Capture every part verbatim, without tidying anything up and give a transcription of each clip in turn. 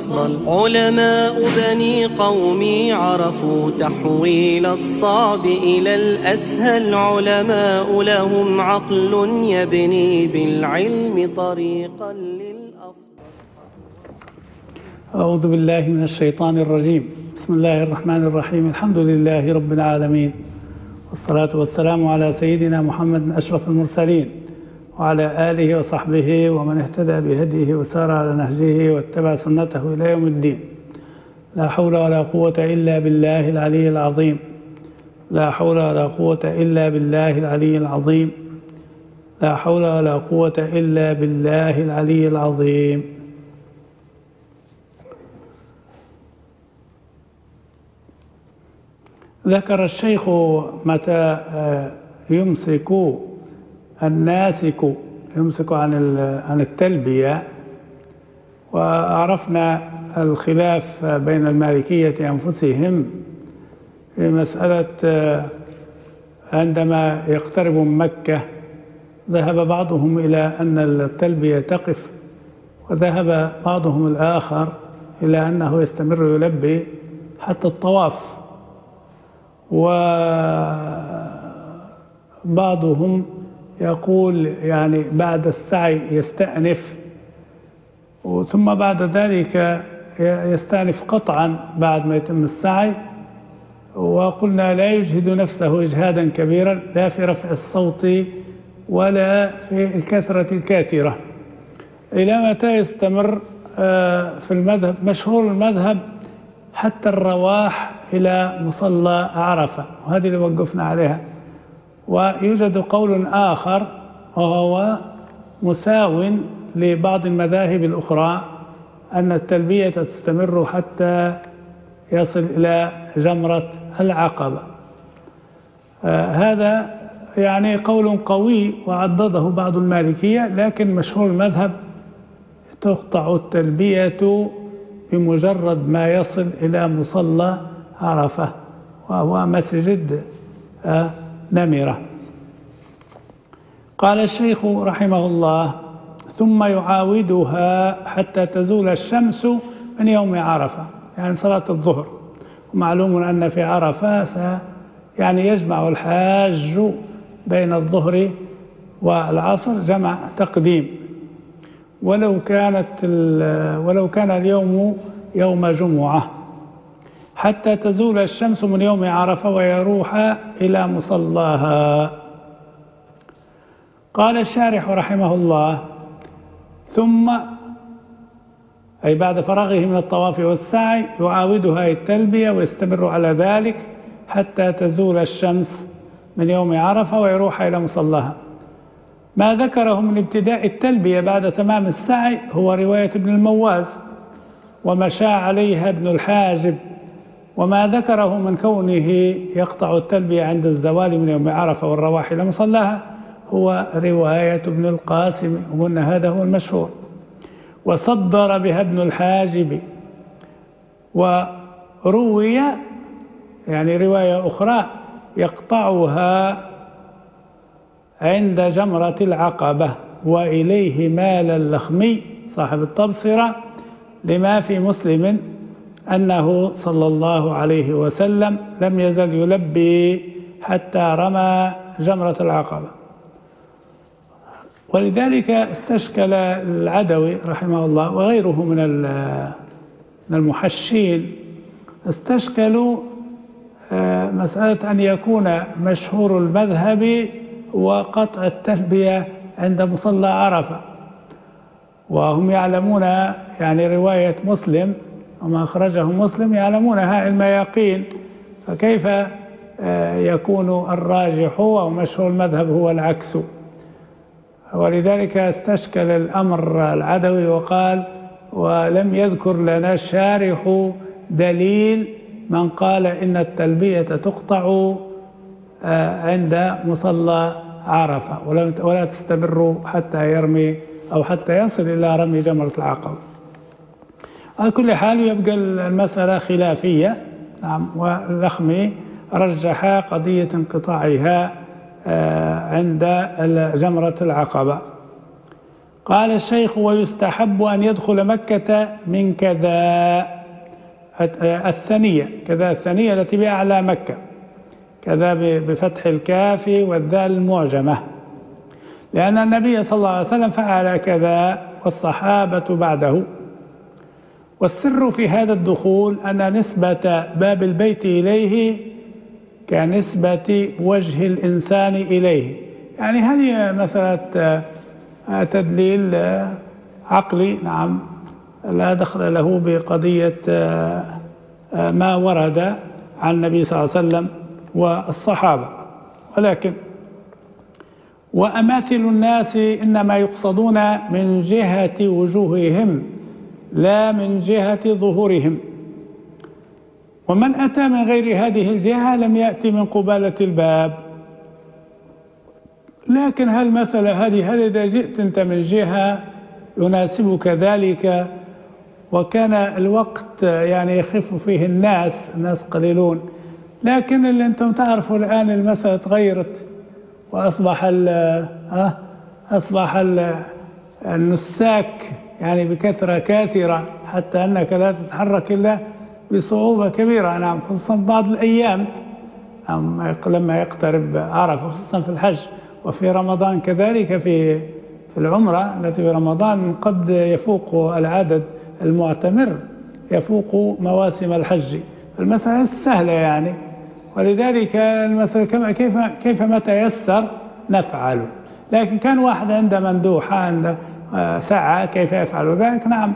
الأفضل. علماء بني قومي عرفوا تحويل الصعب إلى الأسهل، علماء لهم عقل يبني بالعلم طريقا للأفضل. أعوذ بالله من الشيطان الرجيم. بسم الله الرحمن الرحيم. الحمد لله رب العالمين، والصلاة والسلام على سيدنا محمد أشرف المرسلين، وعلى آله وصحبه ومن اهتدى بهديه وسار على نهجه واتبع سنته إلى يوم الدين. لا حول ولا قوة إلا بالله العلي العظيم. لا حول ولا قوة إلا بالله العلي العظيم. لا حول ولا قوة إلا بالله العلي العظيم. ذكر الشيخ متى يمسك الناسك يمسك عن عن التلبية، وعرفنا الخلاف بين المالكية أنفسهم في مسألة عندما يقترب من مكة ذهب بعضهم إلى أن التلبية تقف، وذهب بعضهم الآخر إلى أنه يستمر يلبي حتى الطواف، وبعضهم يقول يعني بعد السعي يستأنف، ثم بعد ذلك يستأنف قطعا بعد ما يتم السعي. وقلنا لا يجهد نفسه إجهادا كبيرا، لا في رفع الصوت ولا في الكثرة الكاثرة. إلى متى يستمر في المذهب؟ مشهور المذهب حتى الرواح إلى مصلى عرفة، وهذه اللي وقفنا عليها. ويوجد قول آخر وهو مساو لبعض المذاهب الأخرى، أن التلبية تستمر حتى يصل إلى جمرة العقبة. آه هذا يعني قول قوي وعضده بعض المالكية، لكن مشهور المذهب تقطع التلبية بمجرد ما يصل إلى مصلى عرفة، وهو مسجد آه نمرة. قال الشيخ رحمه الله: ثم يعاودها حتى تزول الشمس من يوم عرفة، يعني صلاة الظهر. ومعلوم أن في عرفة يعني يجمع الحاج بين الظهر والعصر جمع تقديم، ولو كانت ولو كان اليوم يوم جمعة، حتى تزول الشمس من يوم عرفة ويروح إلى مصلاها. قال الشارح رحمه الله: ثم أي بعد فراغه من الطواف والسعي يعاودها التلبية ويستمر على ذلك حتى تزول الشمس من يوم عرفة ويروح إلى مصلاها. ما ذكره من ابتداء التلبية بعد تمام السعي هو رواية ابن المواز، ومشى عليها ابن الحاجب. وما ذكره من كونه يقطع التلبية عند الزوال من يوم عرفة والرواح إلى مصلاها هو رواية ابن القاسم، وقلنا هذا هو المشهور. وصدر بها ابن الحاجب. وروي يعني رواية أخرى يقطعها عند جمرة العقبة، وإليه مال اللخمي صاحب التبصرة لما في مسلم أنه صلى الله عليه وسلم لم يزل يلبي حتى رمى جمرة العقبة. ولذلك استشكل العدوي رحمه الله وغيره من المحشين، استشكلوا مسألة أن يكون مشهور المذهب وقطع التلبية عند مصلى عرفة، وهم يعلمون يعني رواية مسلم وما أخرجه مسلم يعلمونها علم يقين، فكيف يكون الراجح ومشهور المذهب هو العكس؟ ولذلك استشكل الأمر العدوي وقال: ولم يذكر لنا الشارح دليل من قال إن التلبية تقطع عند مصلى عرفة ولا تستمر حتى يرمي أو حتى يصل إلى رمي جمرة العقبة. على كل حال يبقى المسألة خلافية. نعم. واللخمي رجح قضية انقطاعها عند جمرة العقبة. قال الشيخ: ويستحب أن يدخل مكة من كذا الثانية، كذا الثانية التي بأعلى مكة، كذا بفتح الكاف والذال المعجمة، لأن النبي صلى الله عليه وسلم فعل كذا والصحابة بعده. والسر في هذا الدخول أن نسبة باب البيت إليه كنسبة وجه الإنسان إليه، يعني هذه مسألة تدليل عقلي، نعم، لا دخل له بقضية ما ورد عن النبي صلى الله عليه وسلم والصحابة. ولكن وأماثل الناس إنما يقصدون من جهة وجوههم لا من جهة ظهورهم، ومن أتى من غير هذه الجهة لم يأتي من قبالة الباب. لكن هل المسألة هذه هل إذا جئت أنت من جهة يناسبك ذلك وكان الوقت يعني يخف فيه الناس، الناس قليلون، لكن اللي أنتم تعرفوا الآن المسألة تغيرت وأصبح ال أصبح ال النساك يعني بكثرة كاثرة، حتى أنك لا تتحرك إلا بصعوبة كبيرة، نعم، خصوصا بعض الأيام لما يقترب عرفة، خصوصا في الحج وفي رمضان كذلك، في العمرة التي في رمضان قد يفوق العدد المعتمر يفوق مواسم الحج. المسألة سهلة يعني، ولذلك المسألة كيف كيف ما تيسر نفعل. لكن كان واحد عنده مندوحة عنده ساعة كيف يفعل ذلك؟ نعم،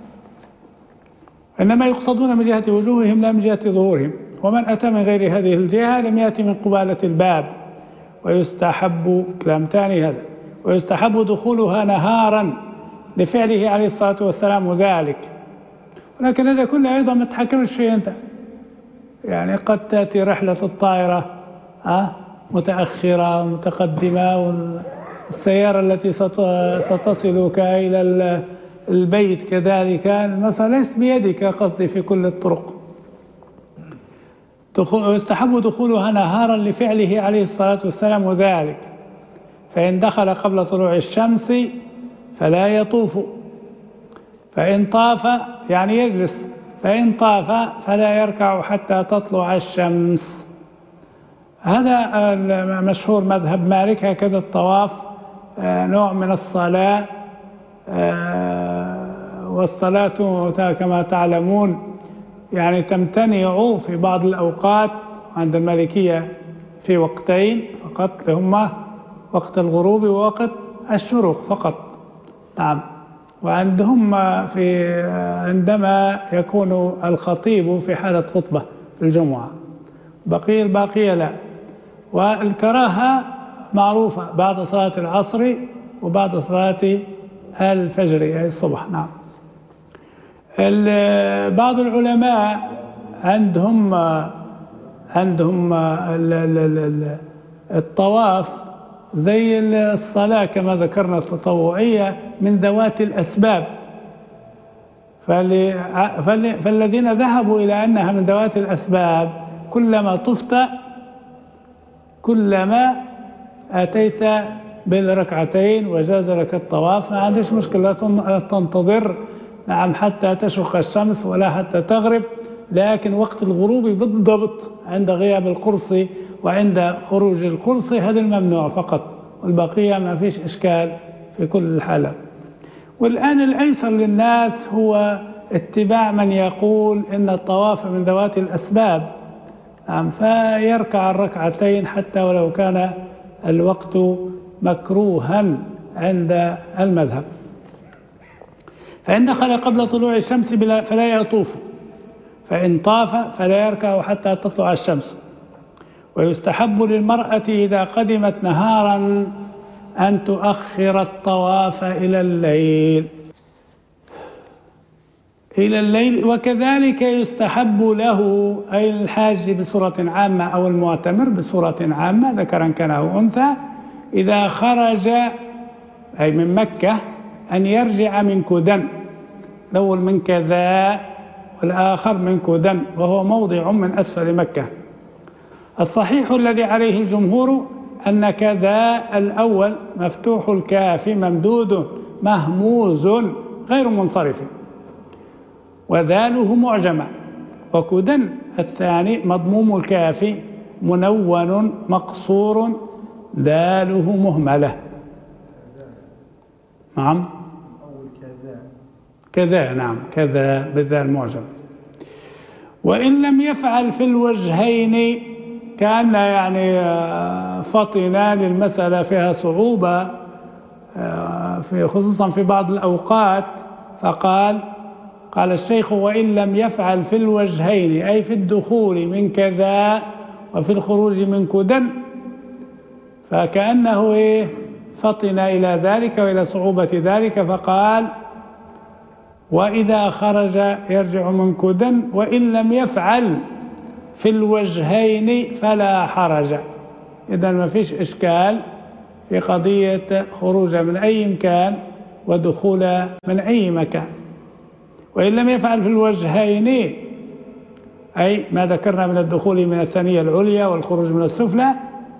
إنما يقصدون من جهة وجوههم لا من جهة ظهورهم، ومن أتى من غير هذه الجهة لم يأتي من قبالة الباب. ويستحب كلام ثاني هذا، ويستحب دخولها نهارا لفعله عليه الصلاة والسلام ذلك. ولكن هذا كله أيضا ما تحكمش فيه أنت، يعني قد تأتي رحلة الطائرة أه متأخرة متقدمة، والسيارة التي ستصلك إلى البيت كذلك، المسألة ليست بيدك قصدي في كل الطرق. يستحب دخولها نهارا لفعله عليه الصلاة والسلام ذلك، فإن دخل قبل طلوع الشمس فلا يطوف، فإن طاف يعني يجلس، فإن طاف فلا يركع حتى تطلع الشمس. هذا مشهور مذهب مالك، هكذا الطواف نوع من الصلاة، والصلاة كما تعلمون يعني تمتنع في بعض الأوقات عند المالكية في وقتين فقط، هما وقت الغروب ووقت الشروق فقط، نعم. وعندهم في عندما يكون الخطيب في حالة خطبة في الجمعة، بقي الباقية لا. والكراهة معروفة بعد صلاة العصر وبعد صلاة الفجر أي الصبح، نعم. بعض العلماء عندهم عندهم الطواف زي الصلاة كما ذكرنا التطوعية من ذوات الأسباب، فالذين ذهبوا إلى أنها من ذوات الأسباب كلما طفت كلما أتيت بالركعتين وجاز لك الطواف، ما عندش مشكلة تنتظر، نعم، حتى تشرق الشمس ولا حتى تغرب، لكن وقت الغروب بالضبط عند غياب القرص وعند خروج القرص هذا الممنوع فقط، والبقية ما فيش إشكال في كل الحالات. والآن الأيسر للناس هو اتباع من يقول إن الطواف من ذوات الأسباب، نعم، فيركع الركعتين حتى ولو كان الوقت مكروها عند المذهب. فإن دخل قبل طلوع الشمس فلا يطوف، فإن طاف فلا يركع حتى تطلع الشمس. ويستحب للمرأة إذا قدمت نهارا أن تؤخر الطواف إلى الليل إلى الليل وكذلك يستحب له أي الحاج بصورة عامة أو المعتمر بصورة عامة ذكرا كان أو أنثى إذا خرج أي من مكة أن يرجع من كدن، الأول من كذا والآخر من كدن، وهو موضع من أسفل مكة. الصحيح الذي عليه الجمهور أن كذا الأول مفتوح الكاف ممدود مهموز غير منصرف، وذاله معجمة. وكدن الثاني مضموم الكاف منون مقصور داله مهملة. نعم كذا، نعم كذا بالذال معجم. وإن لم يفعل في الوجهين، كأن يعني فطن للمسألة فيها صعوبة في خصوصا في بعض الأوقات، فقال قال الشيخ: وإن لم يفعل في الوجهين، أي في الدخول من كذا وفي الخروج من كدن، فكأنه إيه فطن إلى ذلك وإلى صعوبة ذلك، فقال: وإذا خرج يرجع من كدن، وإن لم يفعل في الوجهين فلا حرج. إذن ما فيش إشكال في قضية خروج من أي مكان ودخول من أي مكان. وإن لم يفعل في الوجهين، أي ما ذكرنا من الدخول من الثانية العليا والخروج من السفلى،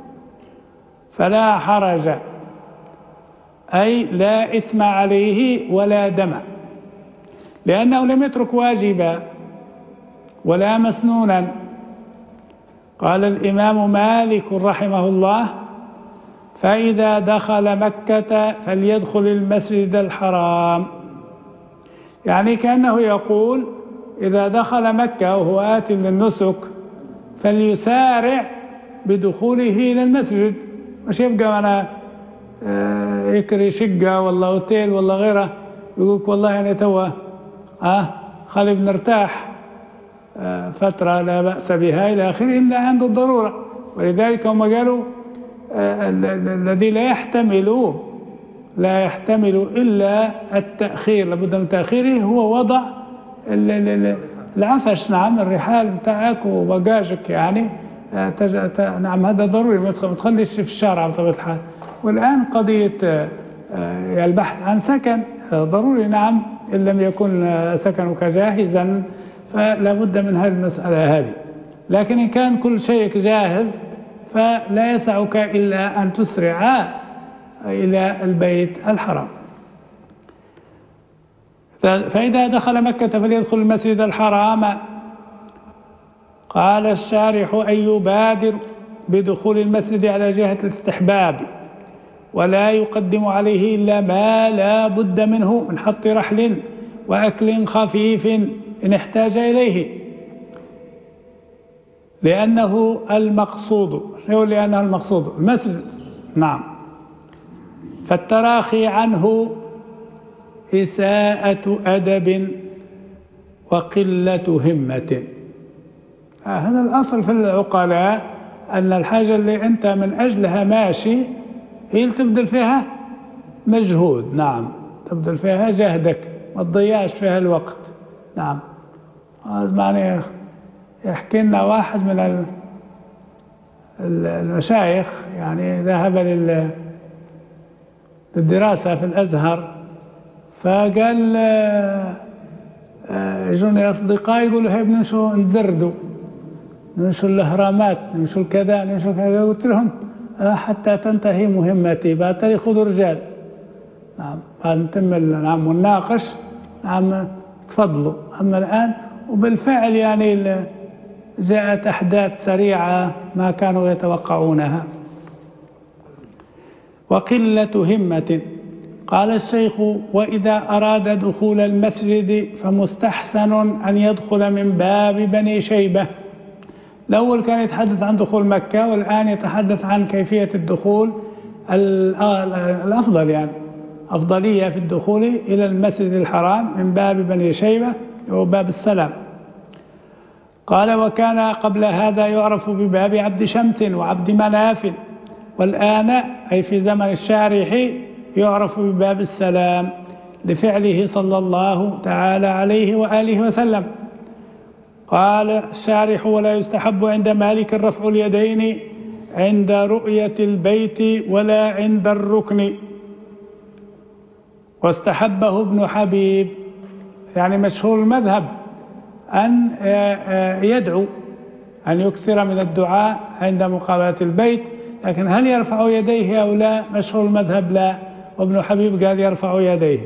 فلا حرج، أي لا إثم عليه ولا دم، لأنه لم يترك واجبا ولا مسنونا. قال الإمام مالك رحمه الله: فإذا دخل مكة فليدخل المسجد الحرام. يعني كأنه يقول: إذا دخل مكة وهو آت للنسك فليسارع بدخوله إلى المسجد، مش يبقى أنا يكري شقة ولا أوتيل ولا غيره يقولك والله يعني توا آه خلي بنرتاح آه فترة لا بأس بها إلى آخره إلا عند الضرورة. ولذلك هم قالوا آه الذي لا يحتمل لا يحتمل إلا التأخير، لابد من تأخيره، هو وضع العفش، نعم الرحال بتاعك وباجاجك، يعني آه تج... ت... نعم هذا ضروري، ما تخليش في الشارع بطبيعة الحال. والآن قضية آه البحث عن سكن ضروري، نعم إن لم يكن سكنك جاهزا فلا بد من هذه المسألة هذه. لكن إن كان كل شيء جاهز فلا يسعك إلا أن تسرع إلى البيت الحرام. فإذا دخل مكة فليدخل المسجد الحرام. قال الشارح: أن يبادر بدخول المسجد على جهة الاستحباب، ولا يقدم عليه إلا ما لا بد منه من حط رحل وأكل خفيف إن احتاج إليه، لأنه المقصود. شنو لأنه المقصود؟ المسجد، نعم. فالتراخي عنه إساءة أدب وقلة همة. آه هذا الأصل في العقلاء، أن الحاجة اللي أنت من أجلها ماشي هي اللي تبذل فيها مجهود، نعم تبذل فيها جهدك، ما تضيعش فيها الوقت، نعم. يعني يحكي لنا واحد من المشايخ، يعني ذهب للدراسة في الأزهر، فقال يجوني أصدقائي يقولوا هاي بنمشوا نزردوا، نمشوا الأهرامات، نمشوا الكذا، نمشوا كذا. قلت لهم حتى تنتهي مهمتي، بعد ذلك خذوا رجال، نعم بعد نتم نعم ونناقش، نعم تفضلوا. أما الآن وبالفعل يعني جاءت أحداث سريعة ما كانوا يتوقعونها. وقلة همة. قال الشيخ: وإذا أراد دخول المسجد فمستحسن أن يدخل من باب بني شيبة. الأول كان يتحدث عن دخول مكة، والآن يتحدث عن كيفية الدخول الأفضل، يعني أفضلية في الدخول إلى المسجد الحرام من باب بني شيبة وباب السلام. قال: وكان قبل هذا يعرف بباب عبد شمس وعبد مناف، والآن أي في زمن الشارح يعرف بباب السلام لفعله صلى الله تعالى عليه وآله وسلم. قال الشارح: ولا يستحب عند مالك رفع اليدين عند رؤية البيت ولا عند الركن. واستحبه ابن حبيب، يعني مشهور المذهب، أن يدعو، أن يكثر من الدعاء عند مقابلة البيت. لكن هل يرفع يديه أو لا؟ مشهور المذهب لا، وابن حبيب قال يرفع يديه.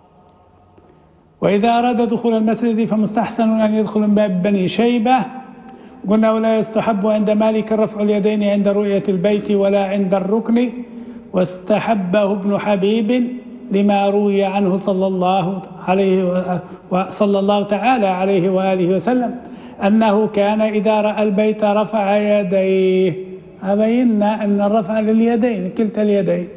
وإذا أراد دخول المسجد فمستحسن أن يدخل من باب بني شيبة. قلنا ولا يستحب عند مالك رفع اليدين عند رؤية البيت ولا عند الركن، واستحبه ابن حبيب لما روي عنه صلى الله عليه وصلى الله تعالى عليه وآله وسلم أنه كان إذا رأى البيت رفع يديه. أبينا أن الرفع لليدين كلتا اليدين.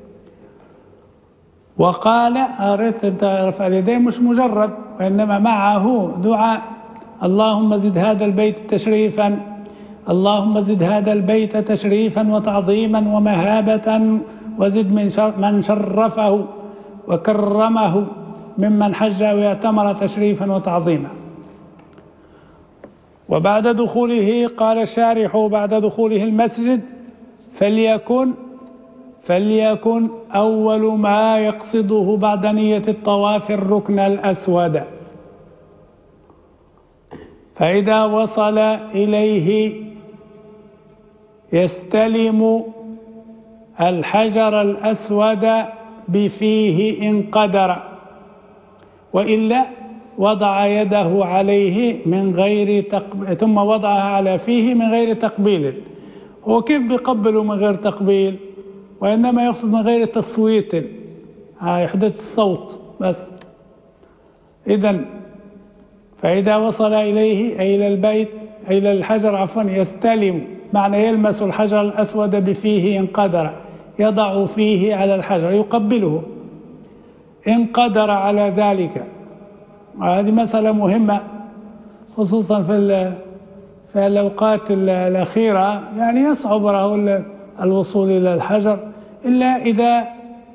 وقال أردت أن رفع اليدين مش مجرد، وإنما معه دعاء: اللهم زد هذا البيت تشريفا، اللهم زد هذا البيت تشريفا وتعظيما ومهابة، وزد من شر من شرفه وكرمه ممن حج ويعتمر تشريفا وتعظيما. وبعد دخوله قال الشارح بعد دخوله المسجد فليكن فليكن أول ما يقصده بعد نية الطواف الركن الأسود، فإذا وصل إليه يستلم الحجر الأسود بفيه إن قدر، وإلا وضع يده عليه من غير تقبيل، ثم وضعها على فيه من غير تقبيل. هو كيف بيقبله من غير تقبيل؟ وإنما يقصد من غير تصويت، يحدث الصوت بس. إذن فإذا وصل إليه أي إلى البيت أي إلى الحجر عفوا يستلم، معنى يلمس الحجر الأسود بفيه إن قدر، يضع فيه على الحجر يقبله إن قدر على ذلك. هذه مسألة مهمة خصوصا في في الأوقات الأخيرة، يعني يصعب له الوصول إلى الحجر إلا إذا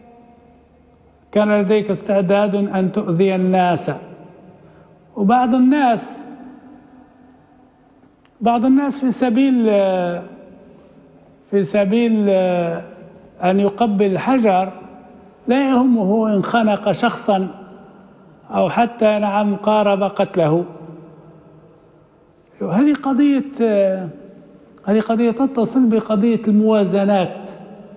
كان لديك استعداد أن تؤذي الناس. وبعض الناس بعض الناس في سبيل في سبيل أن يقبل الحجر لا يهمه إن خنق شخصا أو حتى نعم قارب قتله. هذه قضية هذه قضية تتصل بقضية الموازنات.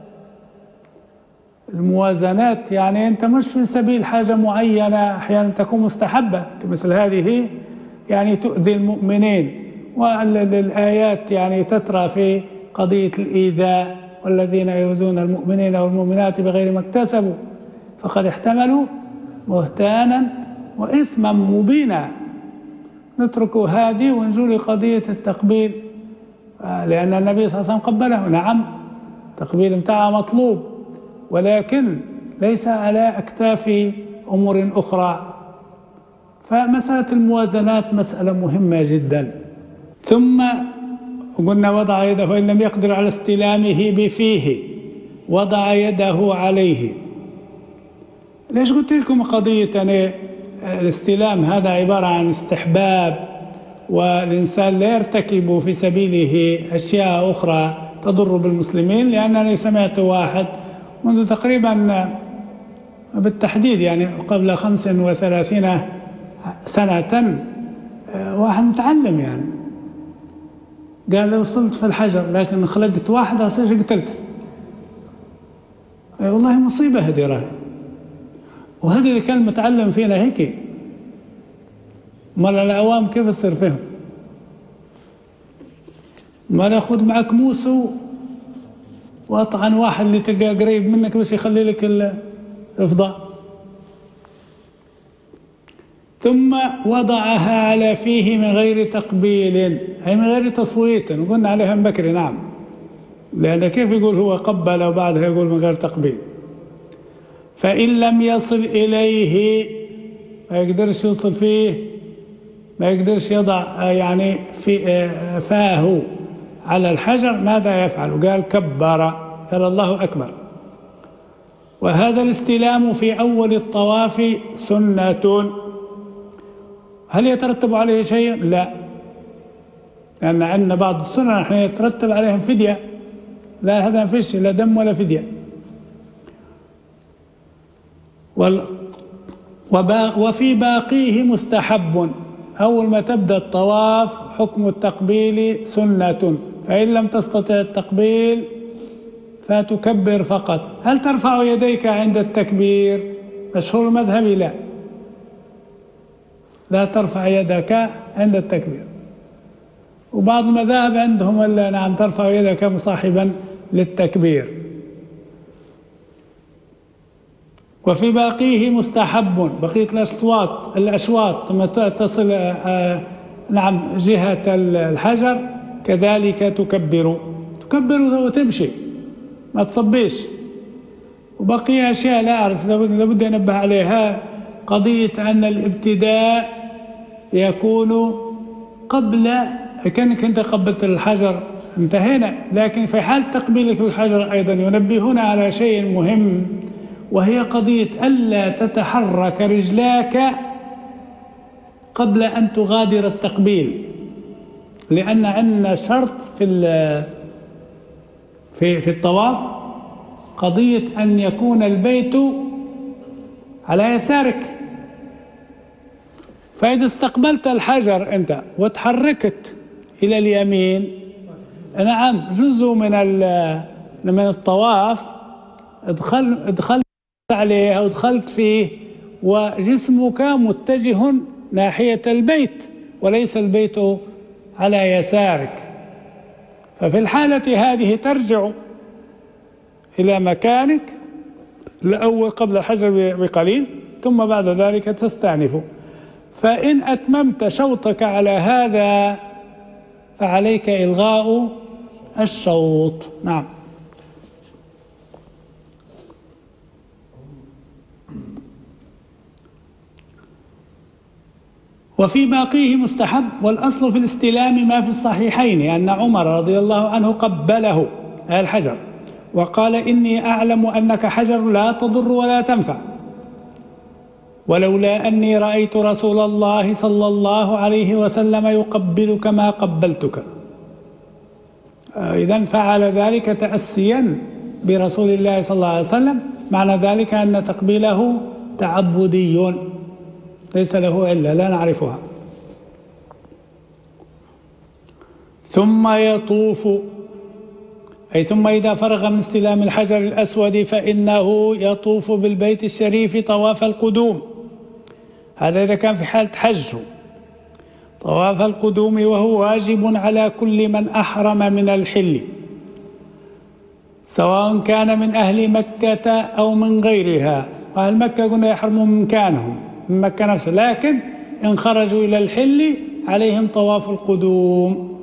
الموازنات يعني أنت مش في سبيل حاجة معينة أحيانا تكون مستحبة كمثل هذه، يعني تؤذي المؤمنين، والآيات يعني تترى في قضية الإيذاء: والذين يؤذون المؤمنين والمؤمنات بغير ما اكتسبوا فقد احتملوا بهتانا وإثما مبينا. نترك هذه ونجو لقضية التقبيل، لأن النبي صلى الله عليه وسلم قبله، نعم التقبيل متاعه مطلوب، ولكن ليس على أكتاف أمور أخرى. فمسألة الموازنات مسألة مهمة جدا. ثم قلنا وضع يده، فإن لم يقدر على استلامه بفيه وضع يده عليه. ليش قلت لكم قضية أنا الاستلام هذا عبارة عن استحباب، والإنسان لا يرتكب في سبيله أشياء أخرى تضر بالمسلمين؟ لأنني سمعت واحد منذ تقريبا بالتحديد يعني قبل خمس وثلاثين سنة، واحد متعلم يعني قال لي وصلت في الحجر لكن خلقت واحد أصير قتلته. والله مصيبة هذه راهي، وهذا اللي كان متعلم فينا هيك، مال العوام كيف تصير فيهم؟ ما ناخذ معك موسى واطعن واحد اللي تلقاه قريب منك بس يخلي لك الافضاء. ثم وضعها على فيه من غير تقبيل، أي من غير تصويت. قلنا عليها من بكري نعم، لأن كيف يقول هو قبل وبعدها يقول من غير تقبيل؟ فإن لم يصل إليه، ما يقدرش يوصل فيه، ما يقدرش يضع يعني في فاه على الحجر، ماذا يفعل؟ قال كبر، قال الله أكبر. وهذا الاستلام في أول الطواف سنة. هل يترتب عليه شيء؟ لا، لأن عندنا بعض السنن نحن يترتب عليها فدية، لا هذا ما فيش لا دم ولا فدية. وفي باقيه مستحب. أول ما تبدأ الطواف حكم التقبيل سنة، فإن لم تستطع التقبيل فتكبر فقط. هل ترفع يديك عند التكبير؟ مشهور مذهبي لا، لا ترفع يدك عند التكبير. وبعض المذاهب عندهم الا نعم ترفع يدك مصاحبا للتكبير. وفي باقيه مستحب، بقية الأصوات الأشواط ثم تصل آه نعم جهة الحجر كذلك تكبر تكبر وتمشي ما تصبيش. وبقي أشياء لا أعرف لابد أنبه عليها، قضية أن الابتداء يكون قبل كأنك أنت قبلت الحجر انتهينا، لكن في حال تقبيلك للحجر أيضا ينبهون على شيء مهم، وهي قضية ألا تتحرك رجلاك قبل أن تغادر التقبيل، لأن عندنا شرط في في في الطواف قضية أن يكون البيت على يسارك. فإذا استقبلت الحجر أنت وتحركت إلى اليمين، نعم جزء من من الطواف ادخل ادخلت عليه أو دخلت فيه وجسمك متجه ناحية البيت وليس البيت على يسارك. ففي الحالة هذه ترجع إلى مكانك الأول قبل الحجر بقليل، ثم بعد ذلك تستأنف. فإن أتممت شوطك على هذا فعليك إلغاء الشوط. نعم. وفي باقيه مستحب. والأصل في الاستلام ما في الصحيحين أن عمر رضي الله عنه قبله الحجر وقال إني أعلم أنك حجر لا تضر ولا تنفع، ولولا أني رأيت رسول الله صلى الله عليه وسلم يقبلك ما قبلتك. إذن فعل ذلك تأسيا برسول الله صلى الله عليه وسلم، معنى ذلك أن تقبيله تعبدي ليس له إلا لا نعرفها. ثم يطوف، أي ثم إذا فرغ من استلام الحجر الأسود فإنه يطوف بالبيت الشريف طواف القدوم. هذا إذا كان في حالة حج. طواف القدوم وهو واجب على كل من أحرم من الحل، سواء كان من أهل مكة أو من غيرها. وأهل مكة قلنا يحرموا من مكانهم من مكة نفسه، لكن إن خرجوا إلى الحل عليهم طواف القدوم،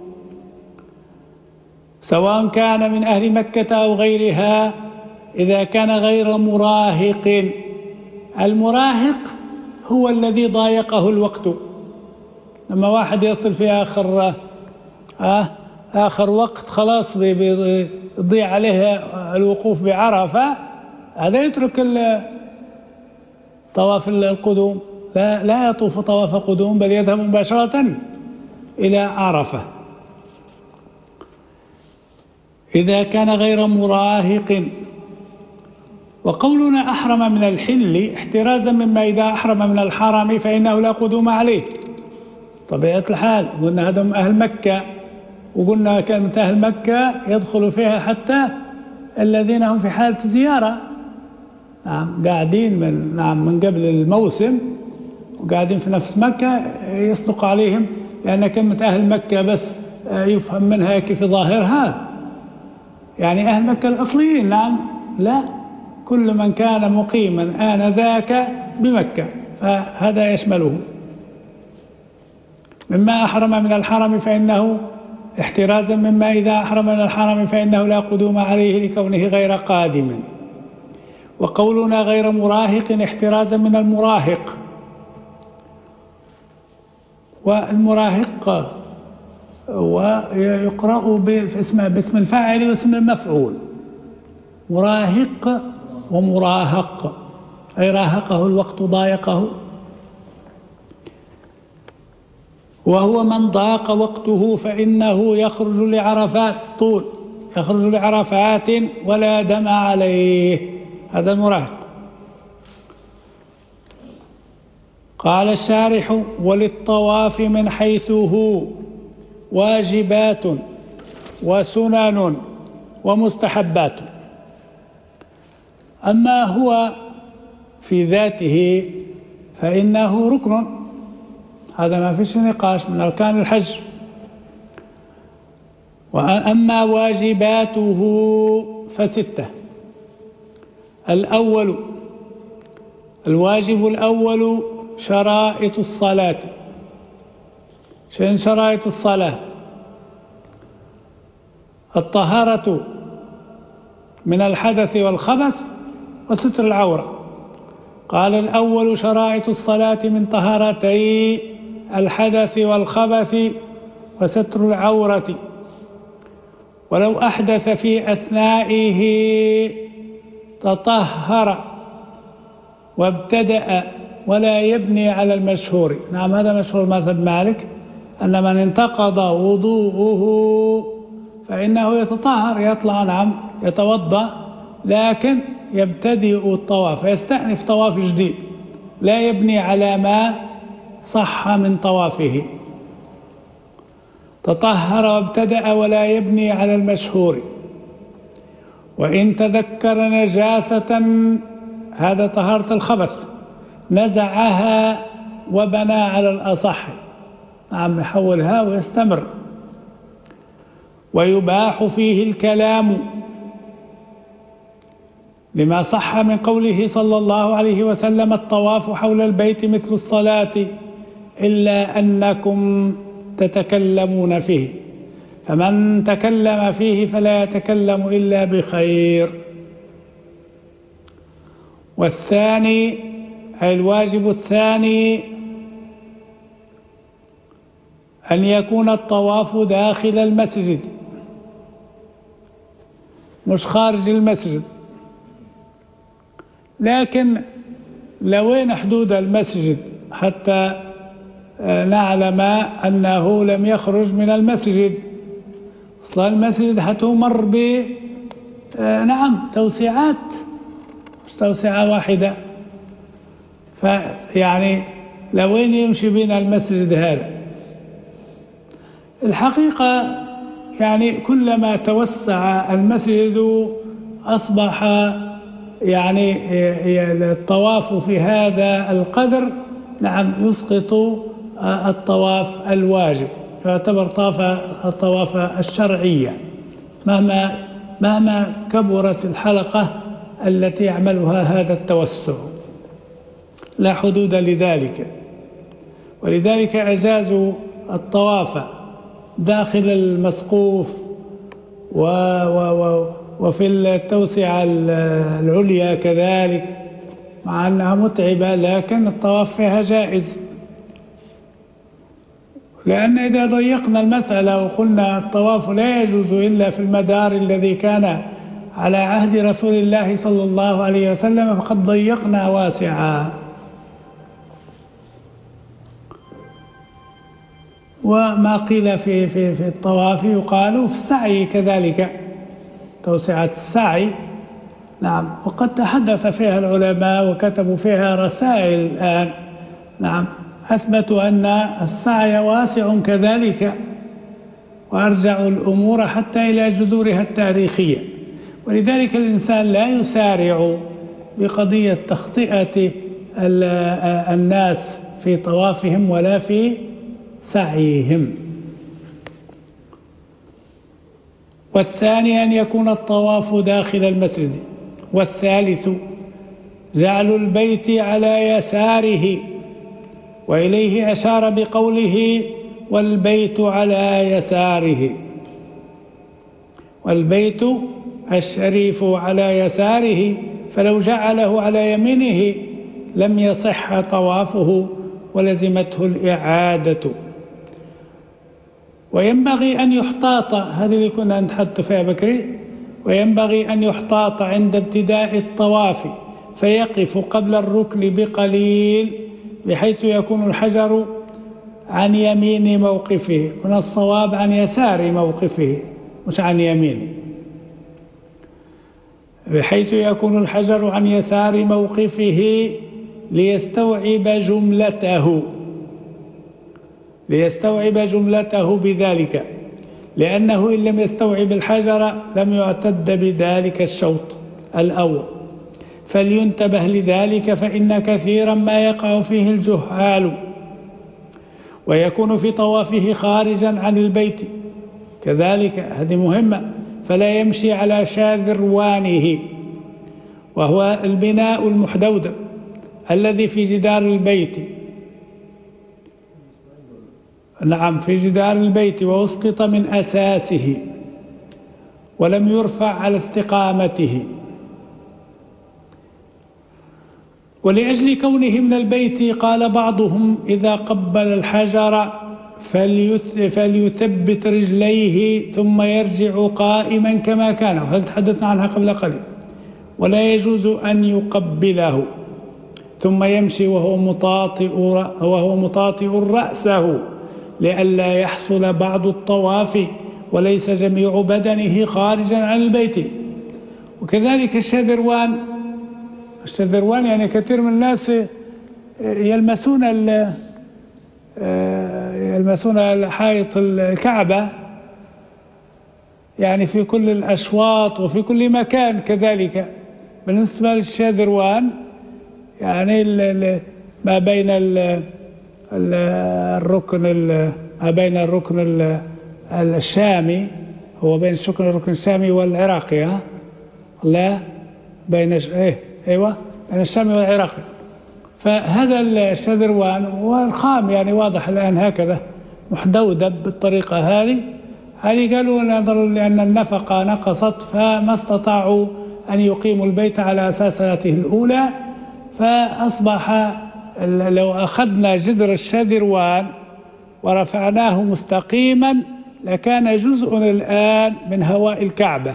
سواء كان من أهل مكة أو غيرها إذا كان غير مراهق. المراهق هو الذي ضايقه الوقت، لما واحد يصل في آخر آه آخر وقت خلاص بيضيع عليه الوقوف بعرفة، هذا يترك طواف القدوم، لا, لا يطوف طواف قدوم بل يذهب مباشرة إلى عرفة. إذا كان غير مراهق. وقولنا أحرم من الحل احترازا مما إذا أحرم من الحرم فإنه لا قدوم عليه طبيعة الحال. قلنا هذا أهل مكة، وقلنا كلمة أهل مكة يدخل فيها حتى الذين هم في حالة زيارة، نعم قاعدين من نعم من قبل الموسم وقاعدين في نفس مكة يصدق عليهم، لأن كلمة أهل مكة بس يفهم منها كيف ظاهرها يعني أهل مكة الأصليين. نعم لا، كل من كان مقيما آنذاك بمكة فهذا يشمله. مما أحرم من الحرم فإنه احترازا مما إذا أحرم من الحرم فإنه لا قدوم عليه لكونه غير قادم. وقولنا غير مراهق احترازا من المراهق. والمراهق ويقرأ باسم باسم الفاعل واسم المفعول، مراهق ومراهق، أي راهقه الوقت ضايقه. وهو من ضاق وقته فإنه يخرج لعرفات طول يخرج لعرفات ولا دم عليه، هذا المراهق. قال الشارح: وللطواف من حيث هو واجبات وسنن ومستحبات. أما هو في ذاته فإنه ركن، هذا ما فيش نقاش، من أركان الحج. وأما واجباته فستة. الأول، الواجب الأول شرائط الصلاة. شنو شرائط الصلاة؟ الطهارة من الحدث والخبث وستر العورة. قال الأول شرائط الصلاة من طهارتي الحدث والخبث وستر العورة، ولو أحدث في أثنائه تطهر وابتدأ ولا يبني على المشهور. نعم، هذا مشهور مذهب مالك، أن من انتقض وضوءه فإنه يتطهر، يطلع، نعم يتوضأ، لكن يبتدئ الطواف، يستأنف طواف جديد، لا يبني على ما صح من طوافه. تطهر وابتدأ ولا يبني على المشهور. وإن تذكر نجاسة، هذا طهارة الخبث، نزعها وبنى على الأصح، نعم يحولها ويستمر. ويباح فيه الكلام لما صح من قوله صلى الله عليه وسلم: الطواف حول البيت مثل الصلاة إلا أنكم تتكلمون فيه، فمن تكلم فيه فلا يتكلم إلا بخير. والثاني، أي الواجب الثاني، أن يكون الطواف داخل المسجد مش خارج المسجد. لكن لوين حدود المسجد حتى نعلم أنه لم يخرج من المسجد؟ أصلا المسجد حتمر ب نعم توسعات، مش توسعة واحدة، فيعني لوين يمشي بين المسجد هذا؟ الحقيقة يعني كلما توسع المسجد أصبح يعني الطواف في هذا القدر نعم يسقط الطواف الواجب، يعتبر طاف الطواف الشرعية مهما مهما كبرت الحلقة التي يعملها هذا التوسع، لا حدود لذلك. ولذلك أجازوا الطواف داخل المسقوف و و وفي التوسعة العليا كذلك، مع أنها متعبة، لكن الطواف فيها جائز. لأن إذا ضيقنا المسألة وقلنا الطواف لا يجوز إلا في المدار الذي كان على عهد رسول الله صلى الله عليه وسلم فقد ضيقنا واسعا. وما قيل في في في الطواف يقال في السعي كذلك، توسعة السعي نعم، وقد تحدث فيها العلماء وكتبوا فيها رسائل الآن، نعم أثبتوا أن السعي واسع كذلك، وأرجعوا الأمور حتى إلى جذورها التاريخية. ولذلك الإنسان لا يسارع بقضية تخطئة الناس في طوافهم ولا في سعيهم. والثاني أن يكون الطواف داخل المسجد. والثالث جعل البيت على يساره، وإليه أشار بقوله: والبيت على يساره. والبيت الشريف على يساره، فلو جعله على يمينه لم يصح طوافه ولزمته الإعادة. وينبغي أن يحتاط، هذه اللي كنا نتحدث فيها بكري، وينبغي أن يحتاط عند ابتداء الطواف فيقف قبل الركن بقليل، بحيث يكون الحجر عن يمين موقفه، يكون الصواب عن يسار موقفه مش عن يمينه، بحيث يكون الحجر عن يسار موقفه ليستوعب جملته ليستوعب جملته بذلك، لأنه إن لم يستوعب الحجر لم يعتد بذلك الشوط الأول. فلينتبه لذلك، فإن كثيرا ما يقع فيه الجهال ويكون في طوافه خارجا عن البيت. كذلك هذه مهمة، فلا يمشي على شاذروانه، وهو البناء المحدود الذي في جدار البيت، نعم في جدار البيت، وأسقط من أساسه ولم يرفع على استقامته. ولأجل كونه من البيت قال بعضهم إذا قبل الحجر فليثبت رجليه ثم يرجع قائما كما كان، وهذا تحدثنا عنها قبل قليل. ولا يجوز أن يقبله ثم يمشي وهو مطاطئ وهو مطاطئ رأسه لئلا يحصل بعض الطواف وليس جميع بدنه خارجا عن البيت. وكذلك الشذروان، الشذروان يعني كثير من الناس يلمسون يلمسون حائط الكعبة يعني في كل الأشواط وفي كل مكان. كذلك بالنسبة للشذروان يعني ما بين الركن ما بين الركن الشامي، هو بين الركن الركن الشامي والعراقي، ها لا بين ايه ايوه بين الشامي والعراقي. فهذا الشذروان والخام يعني واضح الآن هكذا محدودة بالطريقة هذه هذه قالوا لأن النفقة نقصت فما استطاعوا أن يقيموا البيت على أساساته الأولى، فأصبح لو أخذنا جذر الشذروان ورفعناه مستقيما لكان جزء الآن من هواء الكعبة.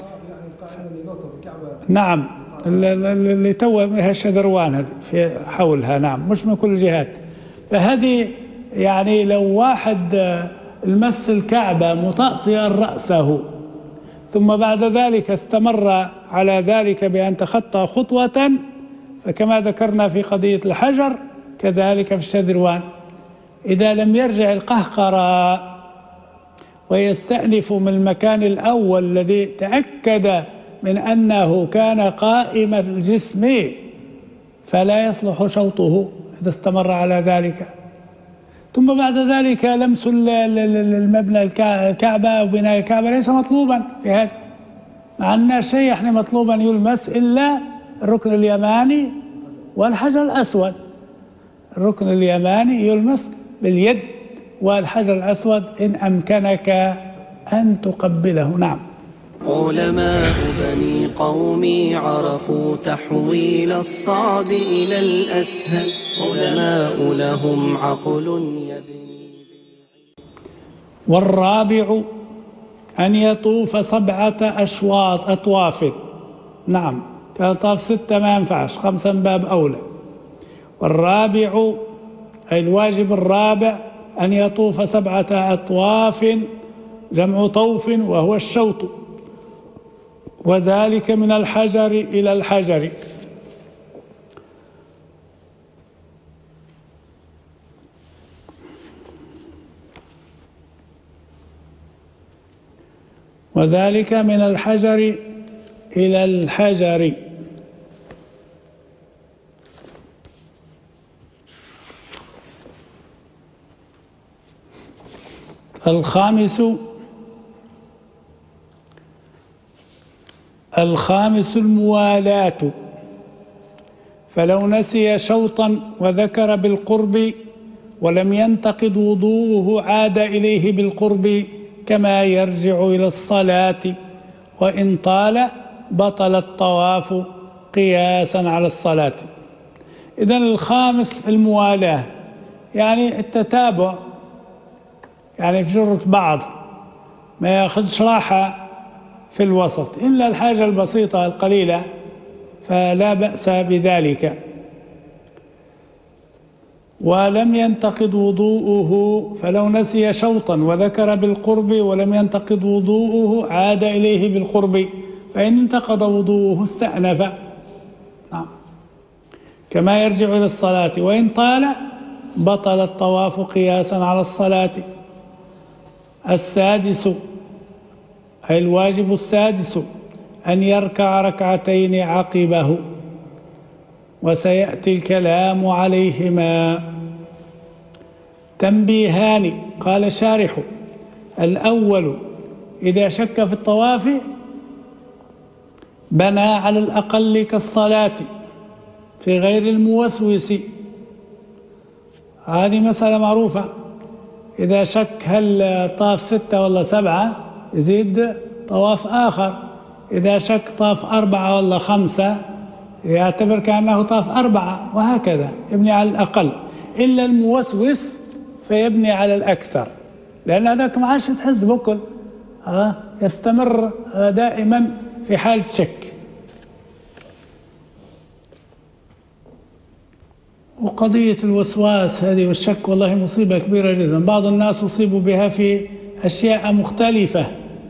نعم اللي تو منها الشذروان هذه في حولها، نعم مش من كل الجهات. فهذه يعني لو واحد المس الكعبة مطأطئا رأسه ثم بعد ذلك استمر على ذلك بأن تخطى خطوة، فكما ذكرنا في قضية الحجر كذلك في الشذروان إذا لم يرجع القهقرى ويستأنف من المكان الأول الذي تأكد من أنه كان قائم الجسم فلا يصلح شوطه إذا استمر على ذلك. ثم بعد ذلك لمس المبنى الكعبة أو بناء الكعبة ليس مطلوبا في هذا، مع أن الشيء احنا مطلوبا يلمس إلا الركن اليماني والحجر الأسود. الركن اليماني يلمس باليد والحجر الأسود إن أمكنك أن تقبله. نعم. علماء بني قومي عرفوا تحويل الصعب إلى الأسهل، علماء لهم عقل يبني. والرابع أن يطوف سبعة أشواط أطواف. نعم كان طاف ستة ما ينفعش، خمسة من باب أولى. والرابع أي الواجب الرابع أن يطوف سبعة أطواف، جمع طوف وهو الشوط، وذلك من الحجر إلى الحجر. وذلك من الحجر إلى الحجر. الخامس الخامس الموالاة، فلو نسي شوطا وذكر بالقرب ولم ينتقض وضوءه عاد إليه بالقرب كما يرجع إلى الصلاة، وإن طال بطل الطواف قياسا على الصلاة. إذن الخامس الموالاة يعني التتابع، يعني في جرة بعض ما ياخذش راحة في الوسط إلا الحاجة البسيطة القليلة فلا بأس بذلك. ولم ينتقض وضوءه، فلو نسي شوطا وذكر بالقرب ولم ينتقض وضوءه عاد إليه بالقرب، فإن انتقض وضوءه استأنف. نعم كما يرجع إلى الصلاة، وإن طال بطل الطواف قياسا على الصلاة. السادس أي الواجب السادس أن يركع ركعتين عقبه، وسيأتي الكلام عليهما. تنبيهان قال الشارح: الأول إذا شك في الطواف بنى على الأقل كالصلاة في غير الموسوس. هذه مسألة معروفة، إذا شك هل طاف ستة ولا سبعة يزيد طواف آخر، إذا شك طاف أربعة ولا خمسة يعتبر كأنه طاف أربعة، وهكذا يبني على الأقل، إلا الموسوس فيبني على الأكثر، لأن هذاك ما عادش تحس بكل ها يستمر دائما في حالة شك. وقضية الوسواس هذه والشك والله مصيبة كبيرة جدا، بعض الناس يصيبوا بها في أشياء مختلفة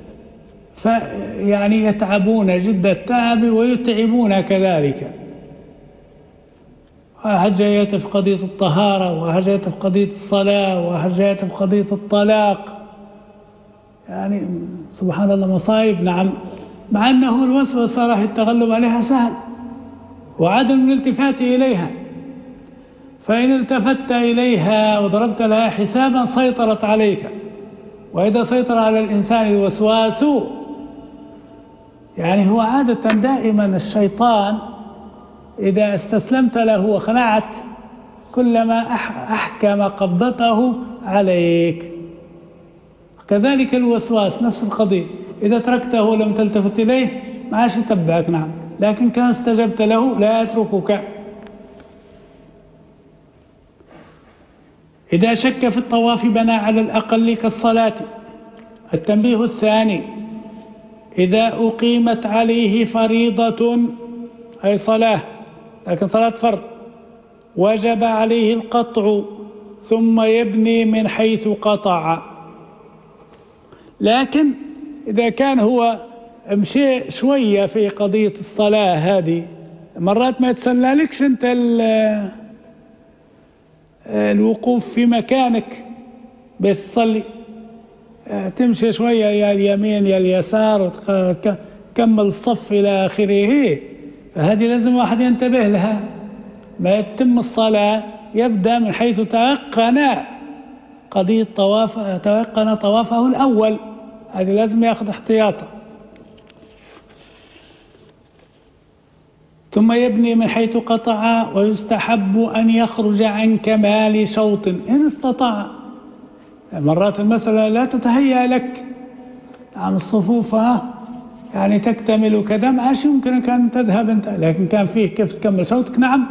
فيعني يتعبون جد التعب ويتعبون كذلك. واحد جايته في قضية الطهارة، واحد جايته في قضية الصلاة، واحد جايته في قضية الطلاق، يعني سبحان الله مصايب. نعم، مع أنه الوسوسة راح التغلب عليها سهل وعدم الالتفات إليها، فإن التفت إليها وضربت لها حسابا سيطرت عليك. وإذا سيطر على الإنسان الوسواس، يعني هو عادة دائما الشيطان إذا استسلمت له وخنعت كلما أحكم قبضته عليك. كذلك الوسواس نفس القضية، إذا تركته ولم تلتفت إليه ما عادش يتبعك. نعم، لكن كان استجبت له لا يتركك. إذا شك في الطواف بنى على الأقل كالصلاة. التنبيه الثاني: إذا أقيمت عليه فريضة أي صلاة، لكن صلاة فرض، وجب عليه القطع ثم يبني من حيث قطع. لكن إذا كان هو مشي شوية في قضية الصلاة هذه، مرات ما يتسلالكش أنت الوقوف في مكانك باش تصلي، تمشي شوية يا اليمين يا اليسار وتكمل الصف إلى آخره، فهذه لازم واحد ينتبه لها. ما يتم الصلاة يبدأ من حيث تيقن قضية طواف، تيقن طوافه الأول، هذه لازم يأخذ احتياطه. ثم يبني من حيث قطع، ويستحب أن يخرج عن كمال شوط إن استطاع. مرات المسألة لا تتهيأ لك عن الصفوف يعني تكتمل كذا، ما عادش يمكنك أن تذهب أنت، لكن كان فيه كيف تكمل شوطك. نعم.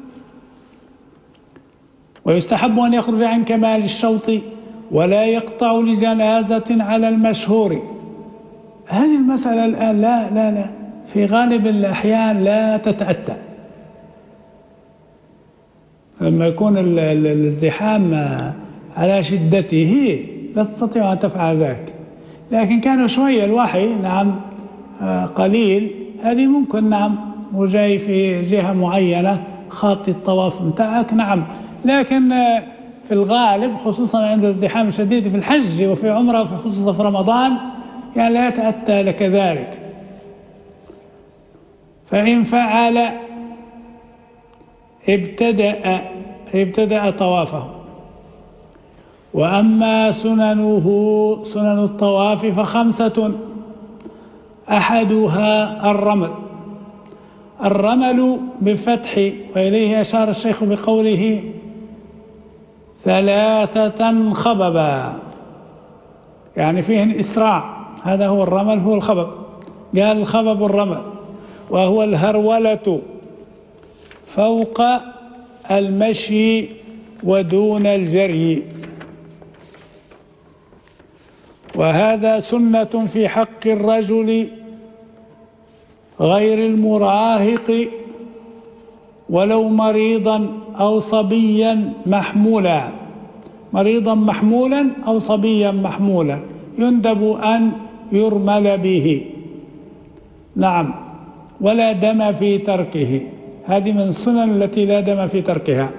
ويستحب أن يخرج عن كمال الشوط ولا يقطع لجنازة على المشهور. هذه المسألة الآن لا لا لا في غالب الأحيان لا تتأتى. لما يكون الازدحام على شدته لا تستطيع أن تفعل ذلك، لكن كان شوية الوحي نعم قليل، هذه ممكن نعم وجاي في جهة معينة خاطي الطواف متاعك. نعم، لكن في الغالب خصوصا عند الازدحام الشديد في الحج وفي عمره وفي خصوصا في رمضان يعني لا يتأتى لك ذلك. فإن فعل ابتدأ ابتدأ طوافه. وأما سننه سنن الطواف فخمسة: أحدها الرمل. الرمل بفتح، وإليه أشار الشيخ بقوله ثلاثة خببا، يعني فيه الإسراع، هذا هو الرمل، هو الخبب. قال الخبب الرمل، وهو الهرولة فوق المشي ودون الجري، وهذا سنة في حق الرجل غير المراهق ولو مريضا أو صبيا محمولا، مريضا محمولا أو صبيا محمولا يندب أن يرمل به. نعم، ولا دم في تركه، هذه من السنن التي لا دم في تركها.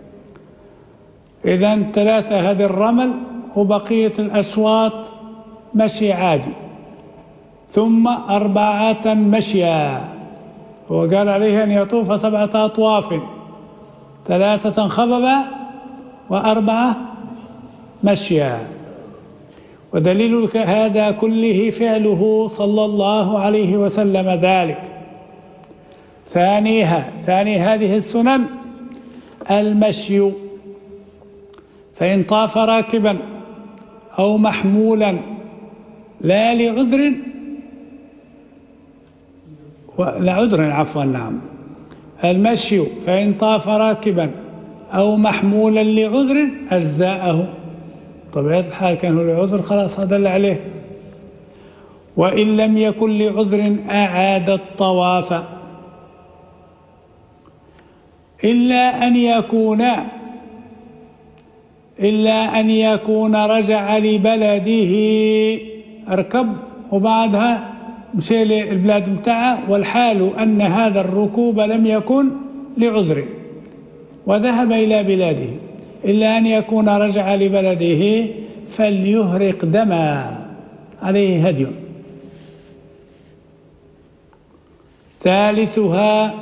إذن ثلاثة هذه الرمل، وبقية الأشواط مشي عادي، ثم أربعة مشيا، هو قال عليه أن يطوف سبعة أطواف، ثلاثة خببا وأربعة مشيا. ودليل هذا كله فعله صلى الله عليه وسلم ذلك. ثانيها ثاني هذه السنن المشي، فإن طاف راكبا أو محمولا لا لعذر لعذر عفوا نعم المشي فإن طاف راكبا أو محمولا لعذر أجزاءه. طبيعة الحال كان له لعذر خلاص هذا اللي عليه. وإن لم يكن لعذر أعاد الطواف، إلا أن يكون إلا أن يكون رجع لبلده، أركب وبعدها مشي للبلاد متاعه، والحال أن هذا الركوب لم يكن لعذر وذهب إلى بلاده، إلا أن يكون رجع لبلده فليهرق دما، عليه هدي. ثالثها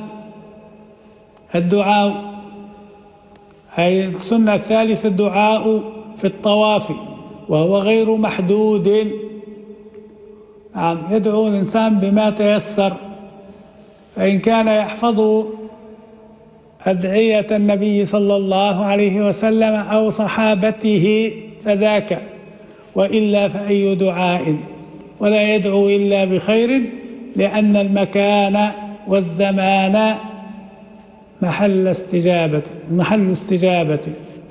الدعاء، أي السنة الثالثة الدعاء في الطواف، وهو غير محدود. نعم، يدعو الإنسان بما تيسر، فإن كان يحفظ أدعية النبي صلى الله عليه وسلم أو صحابته فذاك، وإلا فأي دعاء، ولا يدعو إلا بخير، لأن المكان والزمان محل استجابة محل استجابة.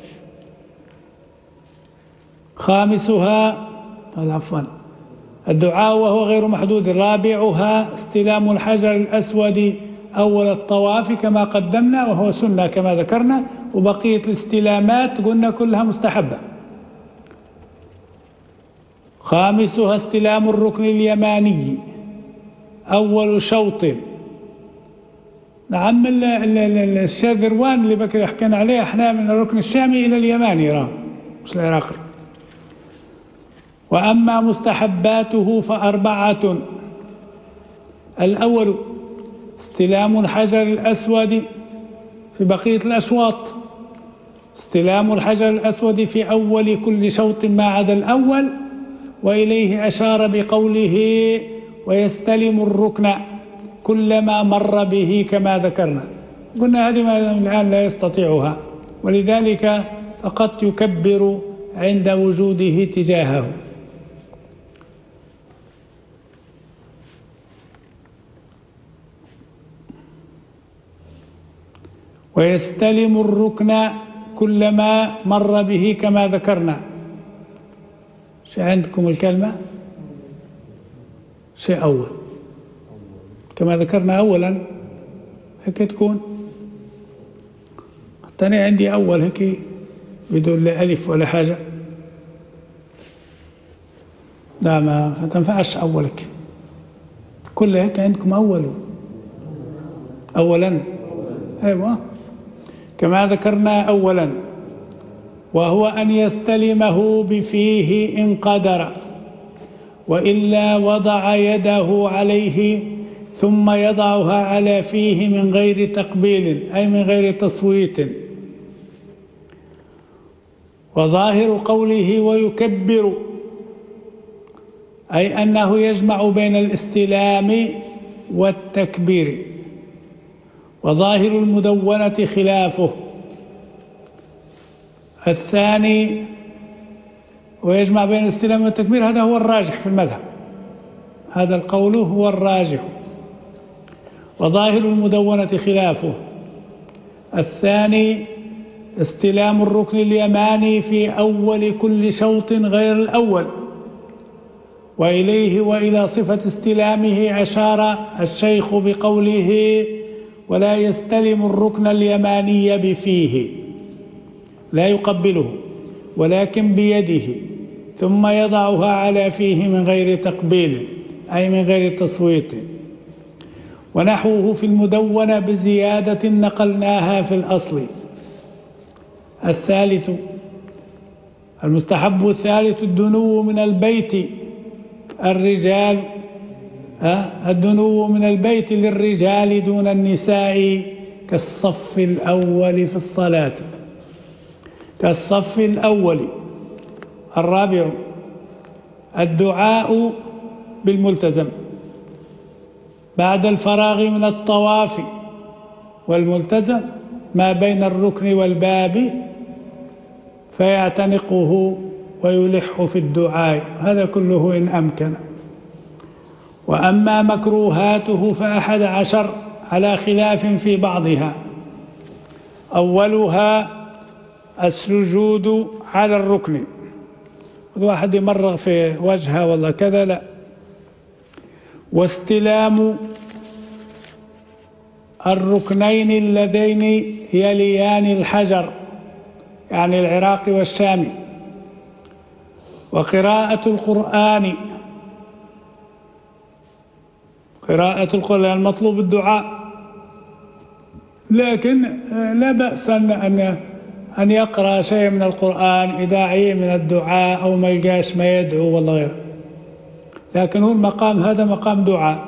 خامسها عفوا الدعاء وهو غير محدود. رابعها استلام الحجر الأسود أول الطواف كما قدمنا، وهو سنة كما ذكرنا، وبقية الاستلامات قلنا كلها مستحبة. خامسها استلام الركن اليماني أول شوط. نعم، الشاذروان اللي بكر حكينا عليه احنا من الركن الشامي إلى اليماني راه مش العراقي. وأما مستحباته فأربعة. الأول استلام الحجر الأسود في بقية الأشواط، استلام الحجر الأسود في أول كل شوط ما عدا الأول، وإليه أشار بقوله ويستلم الركن كلما مر به كما ذكرنا. قلنا هذه ما الآن لا يستطيعها، ولذلك فقد يكبر عند وجوده تجاهه. ويستلم الركن كلما مر به كما ذكرنا. شيء عندكم الكلمة؟ شيء أول كما ذكرنا أولا هيك تكون. الثاني عندي أول هيك بدون لا ألف ولا حاجة، لا ما تنفعش أولك، كل هيك عندكم أول أولا. أيوة كما ذكرنا أولا، وهو أن يستلمه بفيه إن قدر، وإلا وضع يده عليه ثم يضعها على فيه من غير تقبيل، أي من غير تصويت. وظاهر قوله ويكبر أي أنه يجمع بين الاستلام والتكبير. وظاهر المدونة خلافه. الثاني ويجمع بين الاستلام والتكبير، هذا هو الراجح في المذهب، هذا القول هو الراجح. وظاهر المدونة خلافه. الثاني استلام الركن اليماني في أول كل شوط غير الأول، وإليه وإلى صفة استلامه أشار الشيخ بقوله ولا يستلم الركن اليماني بفيه، لا يقبله ولكن بيده، ثم يضعها على فيه من غير تقبيل، أي من غير تصويت. ونحوه في المدونة بزيادة نقلناها في الأصل. الثالث المستحب الثالث الدنو من البيت الرجال الدنو من البيت للرجال دون النساء كالصف الأول في الصلاة، كالصف الأول. الرابع الدعاء بالملتزم بعد الفراغ من الطواف، والملتزم ما بين الركن والباب فيعتنقه ويلح في الدعاء، هذا كله إن أمكن. وأما مكروهاته فأحد عشر على خلاف في بعضها. أولها السجود على الركن، الواحد يمرغ في وجهه والله كذا لا. واستلام الركنين اللذين يليان الحجر، يعني العراق والشام. وقراءة القرآن، قراءة القرآن المطلوب الدعاء، لكن لا بأس أن أن يقرأ شيء من القرآن إذا عي من الدعاء أو ما يلقاش ما يدعو والله غيره، لكن هو المقام هذا مقام دعاء.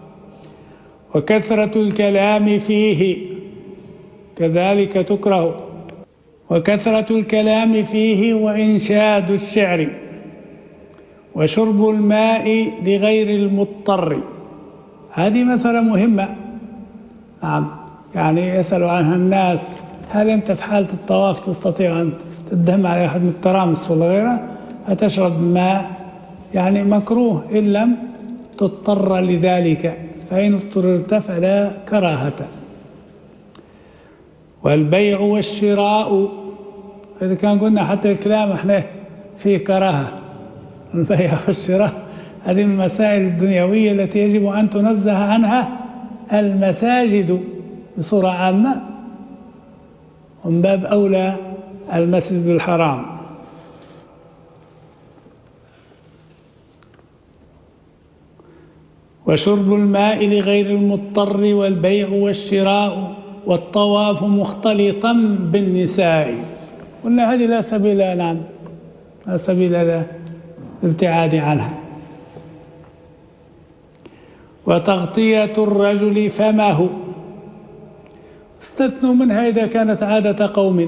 وكثرة الكلام فيه كذلك تكره، وكثرة الكلام فيه وإنشاد الشعر. وشرب الماء لغير المضطر، هذه مسألة مهمة. نعم، يعني يسأل عنها الناس، هل أنت في حالة الطواف تستطيع أن تدهم على أحد من الترامس ولا غيره فتشرب ماء؟ يعني مكروه إن لم تضطر لذلك، فإن اضطررت فلا كراهة. والبيع والشراء، إذا كان قلنا حتى الكلام احنا فيه كراهة، البيع والشراء هذه من المسائل الدنيوية التي يجب أن تنزه عنها المساجد بصورة عامة، ومن باب أولى المسجد الحرام. وشرب الماء لغير المضطر، والبيع والشراء، والطواف مختلطا بالنساء. قلنا هذه لا سبيل، نعم لا سبيل للابتعاد عنها. وتغطية الرجل فمه، استثنوا منها إذا كانت عادة قوم.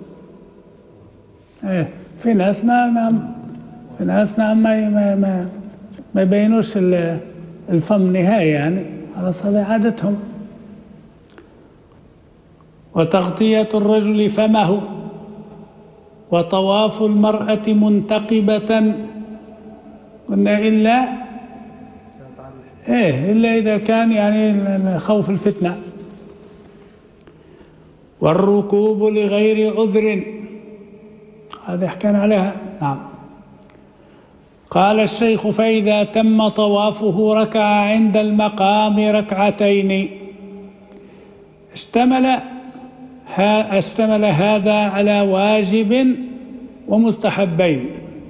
إيه في ناس ما نعم في ناس نعم ما ما ما يبينوش الفم نهائي، يعني خلاص هذا عادتهم. وتغطية الرجل فمه، وطواف المرأة منتقبة، قلنا إلا إيه إلا إذا كان يعني خوف الفتنة. والركوب لغير عذر، هذا حكينا عليها. نعم. قال الشيخ: فإذا تم طوافه ركع عند المقام ركعتين. اشتمل اشتمل هذا على واجب ومستحبين.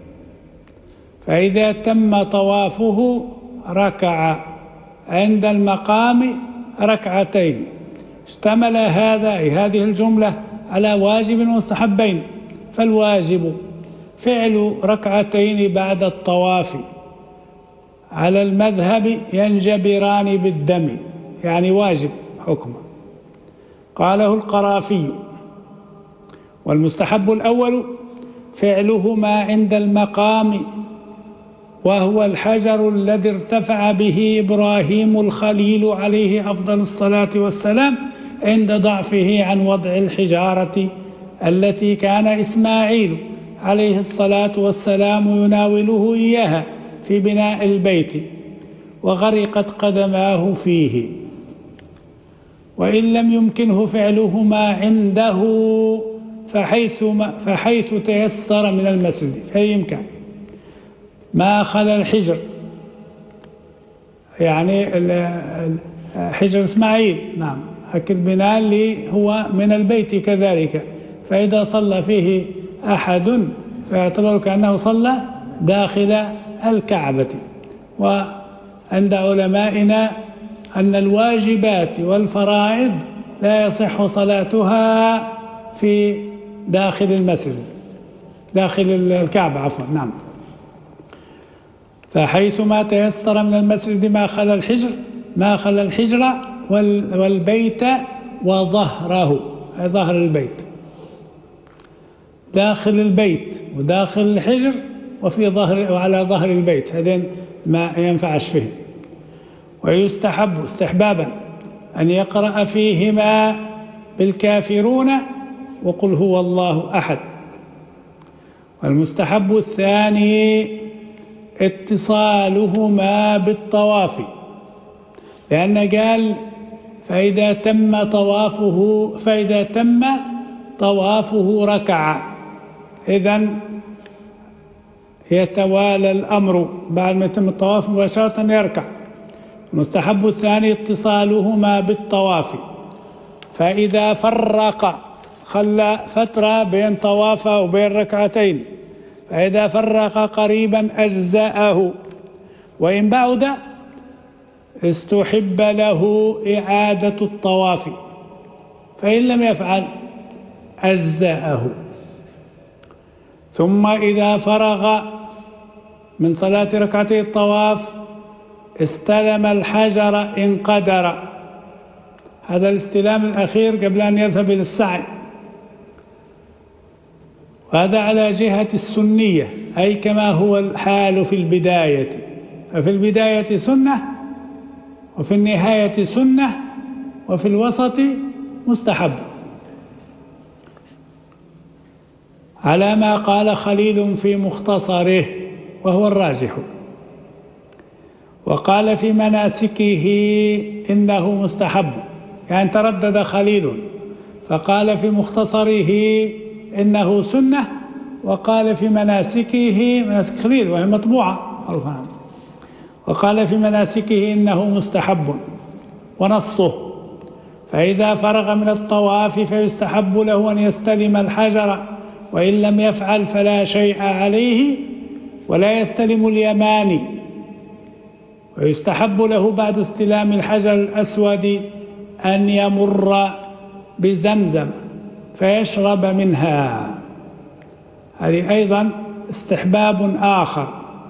فإذا تم طوافه ركع عند المقام ركعتين، اشتمل هذا هذه الجملة على واجب ومستحبين. فالواجب فعل ركعتين بعد الطواف على المذهب ينجبران بالدم، يعني واجب حكمه، قاله القرافي. والمستحب الأول فعلهما عند المقام، وهو الحجر الذي ارتفع به إبراهيم الخليل عليه أفضل الصلاة والسلام عند ضعفه عن وضع الحجارة التي كان إسماعيل عليه الصلاة والسلام يناوله إياها في بناء البيت، وغرقت قدماه فيه. وإن لم يمكنه فعلهما عنده فحيث, فحيث تيسر من المسجد، فأي إمكان ما خلا الحجر، يعني حجر إسماعيل، نعم، هك البناء اللي هو من البيت كذلك، فإذا صلى فيه أحد فيعتبر كأنه صلى داخل الكعبة. وعند علمائنا أن الواجبات والفرائض لا يصح صلاتها في داخل المسجد، داخل الكعبة عفوا. نعم. فحيث ما تيسر من المسجد ما خلا الحجر ما خلا الحجر والبيت وظهره، أي ظهر البيت، داخل البيت وداخل الحجر وفي ظهر وعلى ظهر البيت، هذين ما ينفعش فيه. ويستحب استحبابا أن يقرأ فيهما بالكافرون وقل هو الله أحد. والمستحب الثاني اتصالهما بالطواف، لأن قال فإذا تم طوافه فإذا تم طوافه ركع، إذن يتوالى الأمر بعد ما يتم الطواف مباشرة يركع. المستحب الثاني اتصالهما بالطواف، فإذا فرق خلى فترة بين طوافه وبين ركعتين، فإذا فرق قريبا أجزأه، وإن بعد استحب له إعادة الطواف، فإن لم يفعل أجزأه. ثم إذا فرغ من صلاة ركعتي الطواف استلم الحجر إن قدر، هذا الاستلام الأخير قبل أن يذهب إلى السعي، وهذا على جهة السنية، أي كما هو الحال في البداية، ففي البداية سنة، وفي النهاية سنة، وفي الوسط مستحب، على ما قال خليل في مختصره وهو الراجح. وقال في مناسكه إنه مستحب، يعني تردد خليل، فقال في مختصره إنه سنة، وقال في مناسكه مناسك خليل وهي مطبوعة معروفة، وقال في مناسكه إنه مستحب. ونصه فإذا فرغ من الطواف فيستحب له أن يستلم الحجر، وإن لم يفعل فلا شيء عليه، ولا يستلم اليماني. ويستحب له بعد استلام الحجر الأسود أن يمر بزمزم فيشرب منها، هذه أيضا استحباب آخر،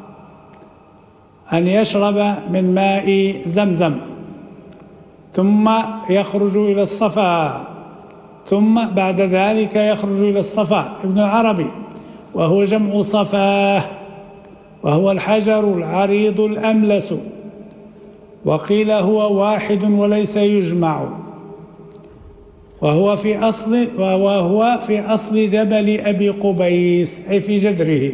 أن يشرب من ماء زمزم ثم يخرج إلى الصفا، ثم بعد ذلك يخرج إلى الصفا. ابن العربي وهو جمع صفاه، وهو الحجر العريض الأملس، وقيل هو واحد وليس يجمع، وهو في أصل وهو في أصل جبل أبي قبيس، أي في جدره،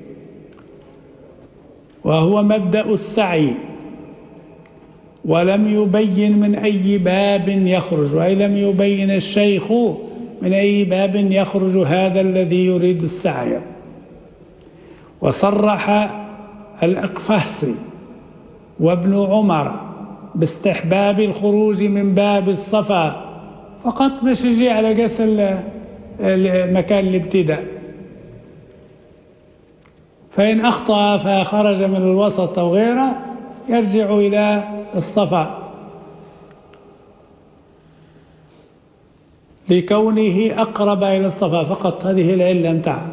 وهو مبدأ السعي، ولم يبين من أي باب يخرج، أي لم يبين الشيخ من أي باب يخرج هذا الذي يريد السعي. وصرح الأقفهصي وابن عمر باستحباب الخروج من باب الصفا فقط، باش يجي على قاس مكان الابتداء، فإن أخطأ فخرج من الوسط أو غيره يرجع إلى الصفا، لكونه أقرب إلى الصفا فقط، هذه العلة متاعه.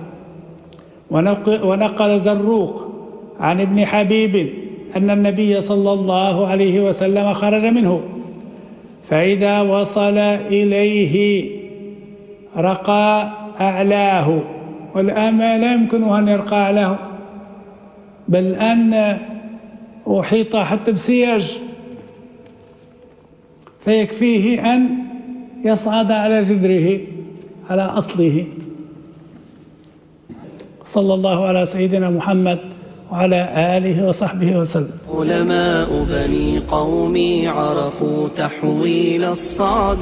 ونقل زروق عن ابن حبيب أن النبي صلى الله عليه وسلم خرج منه، فإذا وصل إليه رقى أعلاه، والآن لا يمكنه أن يرقى أعلاه، بل أن أحيط حتى بسياج، فيكفيه أن يصعد على جدره على أصله. صلى الله على سيدنا محمد وعلى آله وصحبه وسلم. علماء بني قومي عرفوا تحويل الصعب